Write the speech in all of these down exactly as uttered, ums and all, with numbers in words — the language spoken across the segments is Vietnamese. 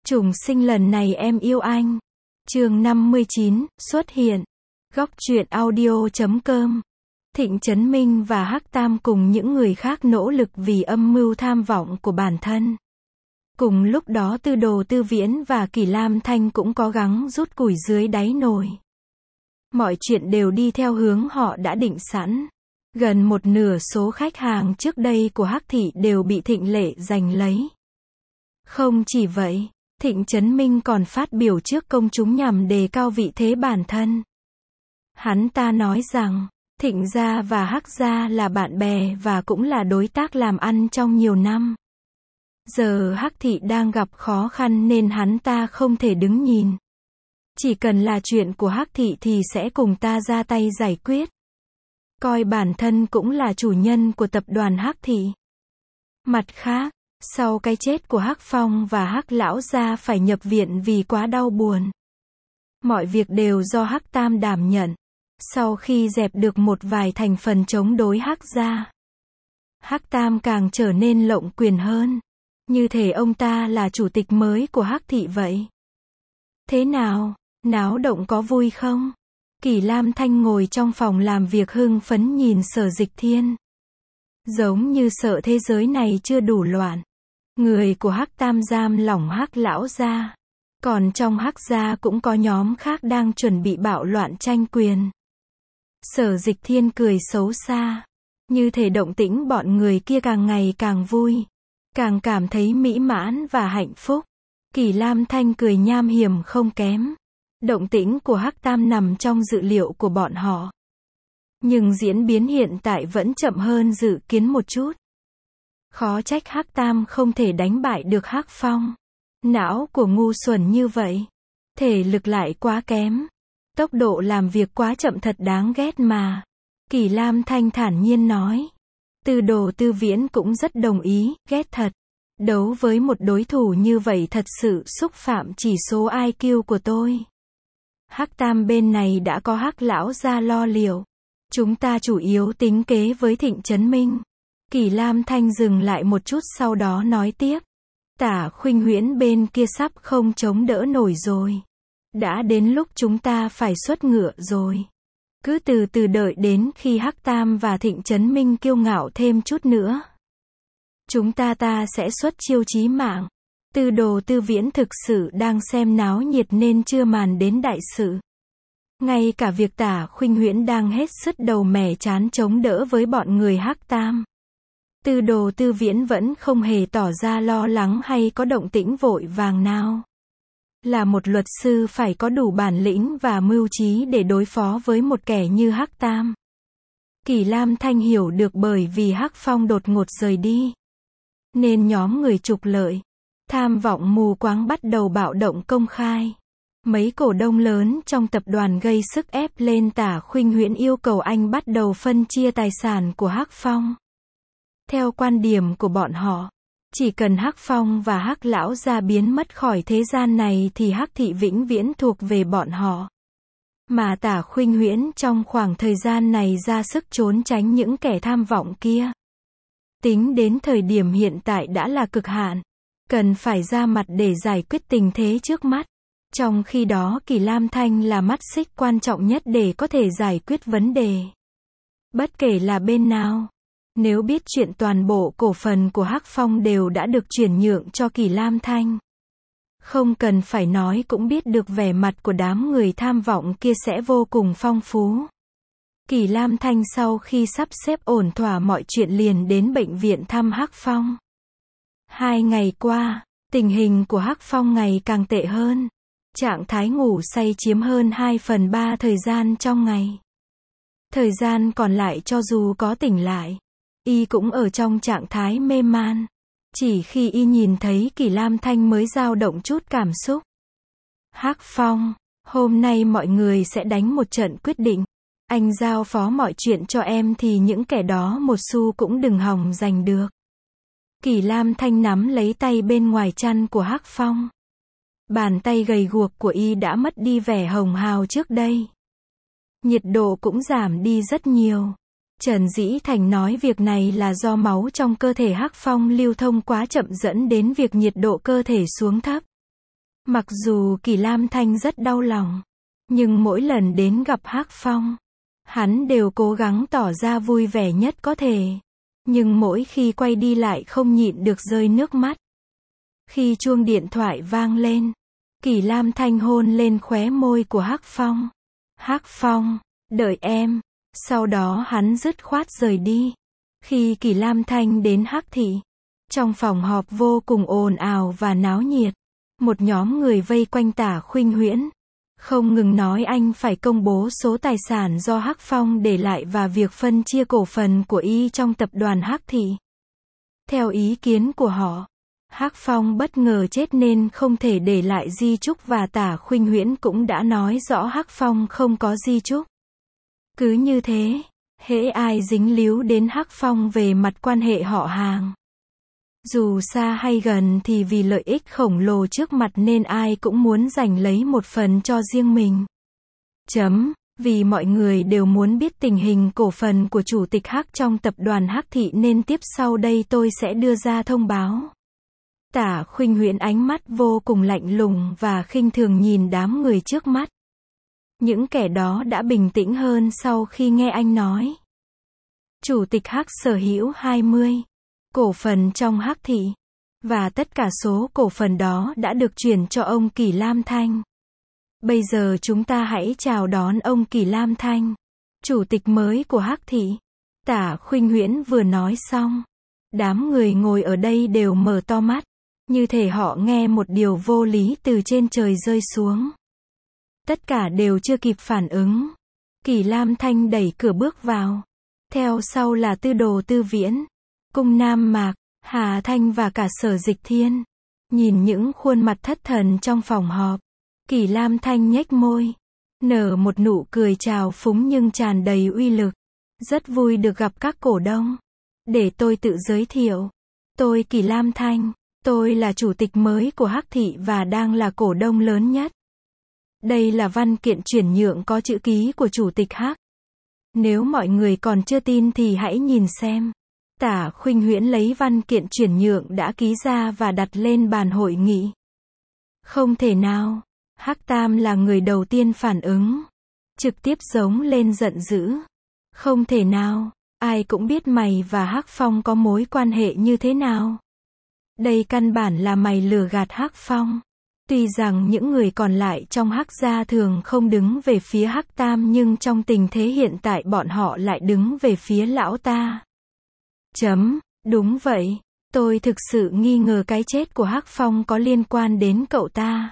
Trùng sinh lần này em yêu anh. Chương năm mươi chín, xuất hiện. Góc truyện audio chấm com. Thịnh Chấn Minh và Hắc Tam cùng những người khác nỗ lực vì âm mưu tham vọng của bản thân. Cùng lúc đó Tư Đồ Tư Viễn và Kỳ Lam Thanh cũng cố gắng rút củi dưới đáy nồi. Mọi chuyện đều đi theo hướng họ đã định sẵn. Gần một nửa số khách hàng trước đây của Hắc Thị đều bị Thịnh Lệ giành lấy. Không chỉ vậy, Thịnh Chấn Minh còn phát biểu trước công chúng nhằm đề cao vị thế bản thân. Hắn ta nói rằng, Thịnh gia và Hắc gia là bạn bè và cũng là đối tác làm ăn trong nhiều năm. Giờ Hắc Thị đang gặp khó khăn nên hắn ta không thể đứng nhìn. Chỉ cần là chuyện của Hắc Thị thì sẽ cùng ta ra tay giải quyết. Coi bản thân cũng là chủ nhân của tập đoàn Hắc Thị. Mặt khác, sau cái chết của Hắc Phong và Hắc lão gia phải nhập viện vì quá đau buồn. Mọi việc đều do Hắc Tam đảm nhận. Sau khi dẹp được một vài thành phần chống đối Hắc gia, Hắc Tam càng trở nên lộng quyền hơn. Như thể ông ta là chủ tịch mới của Hắc Thị vậy. Thế nào, náo động có vui không? Kỳ Lam Thanh ngồi trong phòng làm việc hưng phấn nhìn Sở Dịch Thiên. Giống như sợ thế giới này chưa đủ loạn. Người của Hắc Tam giam lỏng Hắc lão gia. Còn trong Hắc gia cũng có nhóm khác đang chuẩn bị bạo loạn tranh quyền. Sở Dịch Thiên cười xấu xa. Như thể động tĩnh bọn người kia càng ngày càng vui. Càng cảm thấy mỹ mãn và hạnh phúc. Kỳ Lam Thanh cười nham hiểm không kém. Động tĩnh của Hắc Tam nằm trong dự liệu của bọn họ. Nhưng diễn biến hiện tại vẫn chậm hơn dự kiến một chút. Khó trách Hắc Tam không thể đánh bại được Hắc Phong. Não của ngu xuẩn như vậy. Thể lực lại quá kém. Tốc độ làm việc quá chậm thật đáng ghét mà. Kỳ Lam Thanh thản nhiên nói. Tư Đồ Tư Viễn cũng rất đồng ý, ghét thật. Đấu với một đối thủ như vậy thật sự xúc phạm chỉ số i kiu của tôi. Hắc Tam bên này đã có Hắc lão gia lo liệu. Chúng ta chủ yếu tính kế với Thịnh Chấn Minh. Kỳ Lam Thanh dừng lại một chút sau đó nói tiếp. Tả Khuynh Huyễn bên kia sắp không chống đỡ nổi rồi. Đã đến lúc chúng ta phải xuất ngựa rồi. Cứ từ từ đợi đến khi Hắc Tam và Thịnh Chấn Minh kiêu ngạo thêm chút nữa. Chúng ta ta sẽ xuất chiêu chí mạng. Tư Đồ Tư Viễn thực sự đang xem náo nhiệt nên chưa màn đến đại sự. Ngay cả việc Tả Khuynh Huyễn đang hết sứt đầu mẻ chán chống đỡ với bọn người Hắc Tam. Tư Đồ Tư Viễn vẫn không hề tỏ ra lo lắng hay có động tĩnh vội vàng nào. Là một luật sư phải có đủ bản lĩnh và mưu trí để đối phó với một kẻ như Hắc Tam. Kỳ Lam Thanh hiểu được bởi vì Hắc Phong đột ngột rời đi. Nên nhóm người trục lợi, tham vọng mù quáng bắt đầu bạo động công khai. Mấy cổ đông lớn trong tập đoàn gây sức ép lên Tả Khuynh Huyễn yêu cầu anh bắt đầu phân chia tài sản của Hắc Phong. Theo quan điểm của bọn họ, chỉ cần Hắc Phong và Hắc lão gia biến mất khỏi thế gian này thì Hắc Thị vĩnh viễn thuộc về bọn họ. Mà Tả Khuynh Huyễn trong khoảng thời gian này ra sức trốn tránh những kẻ tham vọng kia. Tính đến thời điểm hiện tại đã là cực hạn. Cần phải ra mặt để giải quyết tình thế trước mắt. Trong khi đó Kỳ Lam Thanh là mắt xích quan trọng nhất để có thể giải quyết vấn đề. Bất kể là bên nào. Nếu biết chuyện toàn bộ cổ phần của Hắc Phong đều đã được chuyển nhượng cho Kỳ Lam Thanh. Không cần phải nói cũng biết được vẻ mặt của đám người tham vọng kia sẽ vô cùng phong phú. Kỳ Lam Thanh sau khi sắp xếp ổn thỏa mọi chuyện liền đến bệnh viện thăm Hắc Phong. Hai ngày qua, tình hình của Hắc Phong ngày càng tệ hơn. Trạng thái ngủ say chiếm hơn hai phần ba thời gian trong ngày. Thời gian còn lại cho dù có tỉnh lại, y cũng ở trong trạng thái mê man. Chỉ khi y nhìn thấy Kỳ Lam Thanh mới dao động chút cảm xúc. Hắc Phong, hôm nay mọi người sẽ đánh một trận quyết định. Anh giao phó mọi chuyện cho em thì những kẻ đó một xu cũng đừng hòng giành được. Kỳ Lam Thanh nắm lấy tay bên ngoài chăn của Hắc Phong. Bàn tay gầy guộc của y đã mất đi vẻ hồng hào trước đây. Nhiệt độ cũng giảm đi rất nhiều. Trần Dĩ Thành nói việc này là do máu trong cơ thể Hắc Phong lưu thông quá chậm dẫn đến việc nhiệt độ cơ thể xuống thấp. Mặc dù Kỳ Lam Thanh rất đau lòng, nhưng mỗi lần đến gặp Hắc Phong, hắn đều cố gắng tỏ ra vui vẻ nhất có thể. Nhưng mỗi khi quay đi lại không nhịn được rơi nước mắt. Khi chuông điện thoại vang lên, Kỳ Lam Thanh hôn lên khóe môi của Hắc Phong. Hắc Phong, đợi em. Sau đó hắn dứt khoát rời đi. Khi Kỳ Lam Thanh đến Hắc thị, trong phòng họp vô cùng ồn ào và náo nhiệt. Một nhóm người vây quanh Tả Khuynh Huyễn, không ngừng nói anh phải công bố số tài sản do Hắc Phong để lại và việc phân chia cổ phần của y trong tập đoàn Hắc thị. Theo ý kiến của họ, Hắc Phong bất ngờ chết nên không thể để lại di chúc và Tả Khuynh Huyễn cũng đã nói rõ Hắc Phong không có di chúc. Cứ như thế, hễ ai dính líu đến Hắc Phong về mặt quan hệ họ hàng, dù xa hay gần thì vì lợi ích khổng lồ trước mặt nên ai cũng muốn giành lấy một phần cho riêng mình. Chấm. Vì mọi người đều muốn biết tình hình cổ phần của chủ tịch Hắc trong tập đoàn Hắc thị nên tiếp sau đây tôi sẽ đưa ra thông báo. Tả Khuynh Huyễn ánh mắt vô cùng lạnh lùng và khinh thường nhìn đám người trước mắt. Những kẻ đó đã bình tĩnh hơn sau khi nghe anh nói. Chủ tịch Hắc sở hữu hai mươi cổ phần trong Hắc thị, và tất cả số cổ phần đó đã được chuyển cho ông Kỳ Lam Thanh. Bây giờ chúng ta hãy chào đón ông Kỳ Lam Thanh, chủ tịch mới của Hắc thị. Tả Khuynh Huyễn vừa nói xong, đám người ngồi ở đây đều mở to mắt, như thể họ nghe một điều vô lý từ trên trời rơi xuống. Tất cả đều chưa kịp phản ứng. Kỳ Lam Thanh đẩy cửa bước vào. Theo sau là Tư Đồ Tư Viễn, Cung Nam Mạc, Hà Thanh và cả Sở Dịch Thiên. Nhìn những khuôn mặt thất thần trong phòng họp, Kỳ Lam Thanh nhếch môi, nở một nụ cười trào phúng nhưng tràn đầy uy lực. Rất vui được gặp các cổ đông. Để tôi tự giới thiệu. Tôi Kỳ Lam Thanh, tôi là chủ tịch mới của Hắc thị và đang là cổ đông lớn nhất. Đây là văn kiện chuyển nhượng có chữ ký của chủ tịch Hắc. Nếu mọi người còn chưa tin thì hãy nhìn xem. Tả Khuynh Huyễn lấy văn kiện chuyển nhượng đã ký ra và đặt lên bàn hội nghị. Không thể nào. Hắc Tam là người đầu tiên phản ứng. Trực tiếp giống lên giận dữ. Không thể nào. Ai cũng biết mày và Hắc Phong có mối quan hệ như thế nào. Đây căn bản là mày lừa gạt Hắc Phong. Tuy rằng những người còn lại trong Hắc gia thường không đứng về phía Hắc Tam nhưng trong tình thế hiện tại bọn họ lại đứng về phía lão ta. Chấm. Đúng vậy. Tôi thực sự nghi ngờ cái chết của Hắc Phong có liên quan đến cậu ta.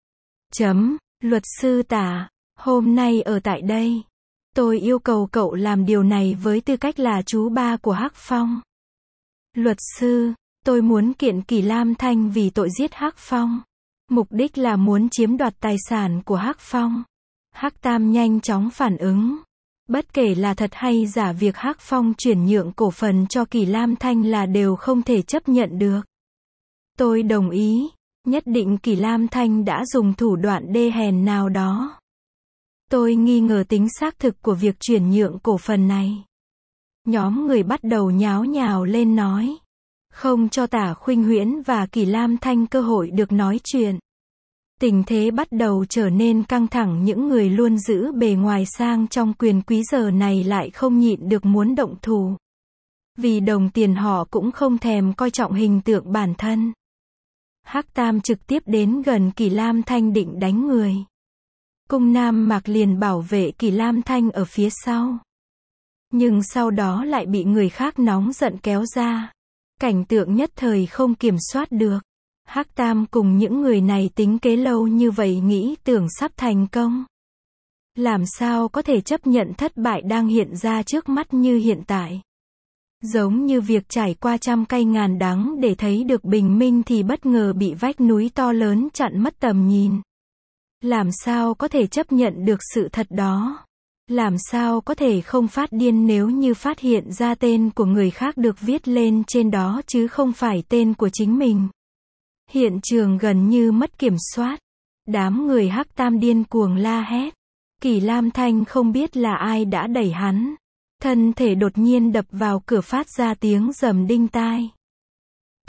Chấm. Luật sư Tả, hôm nay ở tại đây, tôi yêu cầu cậu làm điều này với tư cách là chú ba của Hắc Phong. Luật sư, tôi muốn kiện Kỳ Lam Thanh vì tội giết Hắc Phong. Mục đích là muốn chiếm đoạt tài sản của Hắc Phong. Hắc Tam nhanh chóng phản ứng. Bất kể là thật hay giả việc Hắc Phong chuyển nhượng cổ phần cho Kỳ Lam Thanh là đều không thể chấp nhận được. Tôi đồng ý. Nhất định Kỳ Lam Thanh đã dùng thủ đoạn đê hèn nào đó. Tôi nghi ngờ tính xác thực của việc chuyển nhượng cổ phần này. Nhóm người bắt đầu nháo nhào lên nói. Không cho Tả Khuynh Huyễn và Kỳ Lam Thanh cơ hội được nói chuyện. Tình thế bắt đầu trở nên căng thẳng, những người luôn giữ bề ngoài sang trong quyền quý giờ này lại không nhịn được muốn động thủ. Vì đồng tiền họ cũng không thèm coi trọng hình tượng bản thân. Hắc Tam trực tiếp đến gần Kỳ Lam Thanh định đánh người. Cung Nam Mạc liền bảo vệ Kỳ Lam Thanh ở phía sau. Nhưng sau đó lại bị người khác nóng giận kéo ra. Cảnh tượng nhất thời không kiểm soát được. Hắc Tam cùng những người này tính kế lâu như vậy nghĩ tưởng sắp thành công. Làm sao có thể chấp nhận thất bại đang hiện ra trước mắt như hiện tại. Giống như việc trải qua trăm cay ngàn đắng để thấy được bình minh thì bất ngờ bị vách núi to lớn chặn mất tầm nhìn. Làm sao có thể chấp nhận được sự thật đó? Làm sao có thể không phát điên nếu như phát hiện ra tên của người khác được viết lên trên đó chứ không phải tên của chính mình? Hiện trường gần như mất kiểm soát. Đám người Hắc Tam điên cuồng la hét. Kỳ Lam Thanh không biết là ai đã đẩy hắn. Thân thể đột nhiên đập vào cửa phát ra tiếng rầm đinh tai.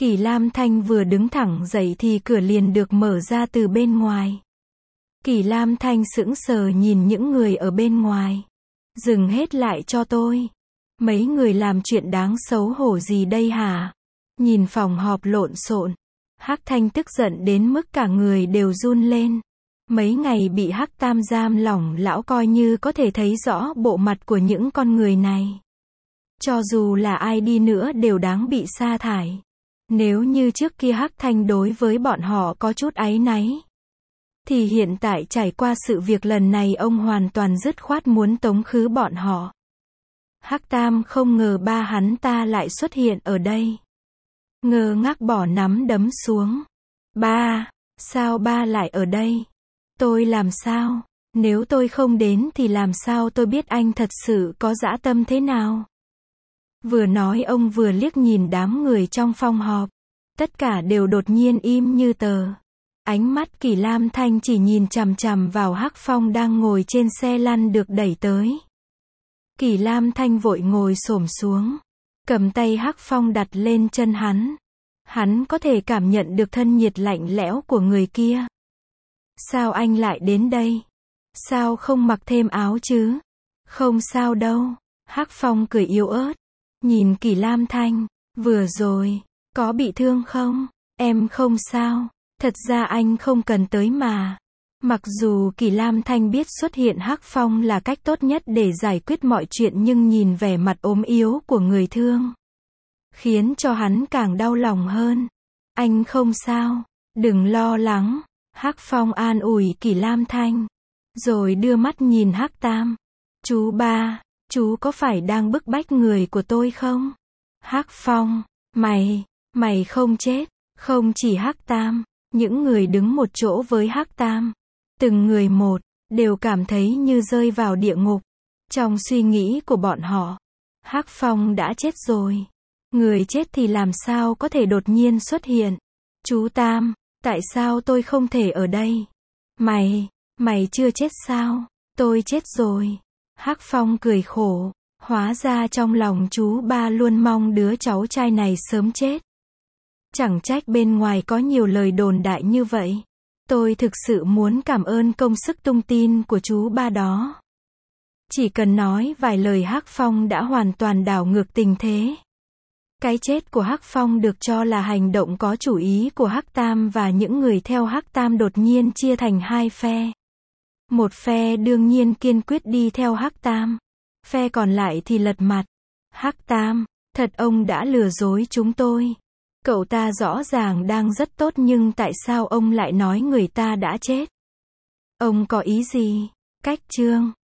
Kỳ Lam Thanh vừa đứng thẳng dậy thì cửa liền được mở ra từ bên ngoài. Kỳ Lam Thanh sững sờ nhìn những người ở bên ngoài. Dừng hết lại cho tôi. Mấy người làm chuyện đáng xấu hổ gì đây hả? Nhìn phòng họp lộn xộn. Hắc Thanh tức giận đến mức cả người đều run lên. Mấy ngày bị Hắc Tam giam lỏng, lão coi như có thể thấy rõ bộ mặt của những con người này. Cho dù là ai đi nữa đều đáng bị sa thải. Nếu như trước kia Hắc Thanh đối với bọn họ có chút áy náy, thì hiện tại trải qua sự việc lần này ông hoàn toàn dứt khoát muốn tống khứ bọn họ. Hắc Tam không ngờ ba hắn ta lại xuất hiện ở đây. Ngơ ngác bỏ nắm đấm xuống. Ba, sao ba lại ở đây? Tôi làm sao? Nếu tôi không đến thì làm sao tôi biết anh thật sự có dã tâm thế nào? Vừa nói ông vừa liếc nhìn đám người trong phòng họp. Tất cả đều đột nhiên im như tờ. Ánh mắt Kỳ Lam Thanh chỉ nhìn chằm chằm vào Hắc Phong đang ngồi trên xe lăn được đẩy tới. Kỳ Lam Thanh vội ngồi xổm xuống, cầm tay Hắc Phong đặt lên chân hắn. Hắn có thể cảm nhận được thân nhiệt lạnh lẽo của người kia. Sao anh lại đến đây? Sao không mặc thêm áo chứ? Không sao đâu. Hắc Phong cười yếu ớt, nhìn Kỳ Lam Thanh. Vừa rồi, có bị thương không? Em không sao. Thật ra anh không cần tới mà. Mặc dù Kỳ Lam Thanh biết xuất hiện Hắc Phong là cách tốt nhất để giải quyết mọi chuyện, nhưng nhìn vẻ mặt ốm yếu của người thương, khiến cho hắn càng đau lòng hơn. Anh không sao, đừng lo lắng. Hắc Phong an ủi Kỳ Lam Thanh, rồi đưa mắt nhìn Hắc Tam. Chú ba, chú có phải đang bức bách người của tôi không? Hắc Phong, mày, mày không chết. Không chỉ Hắc Tam, những người đứng một chỗ với Hắc Tam, từng người một, đều cảm thấy như rơi vào địa ngục. Trong suy nghĩ của bọn họ, Hắc Phong đã chết rồi. Người chết thì làm sao có thể đột nhiên xuất hiện? Chú Tam, tại sao tôi không thể ở đây? Mày, mày chưa chết sao? Tôi chết rồi. Hắc Phong cười khổ, hóa ra trong lòng chú ba luôn mong đứa cháu trai này sớm chết. Chẳng trách bên ngoài có nhiều lời đồn đại như vậy. Tôi thực sự muốn cảm ơn công sức tung tin của chú ba đó. Chỉ cần nói vài lời Hắc Phong đã hoàn toàn đảo ngược tình thế. Cái chết của Hắc Phong được cho là hành động có chủ ý của Hắc Tam, và những người theo Hắc Tam đột nhiên chia thành hai phe. Một phe đương nhiên kiên quyết đi theo Hắc Tam. Phe còn lại thì lật mặt. Hắc Tam, thật ông đã lừa dối chúng tôi. Cậu ta rõ ràng đang rất tốt nhưng tại sao ông lại nói người ta đã chết? Ông có ý gì? Cách chương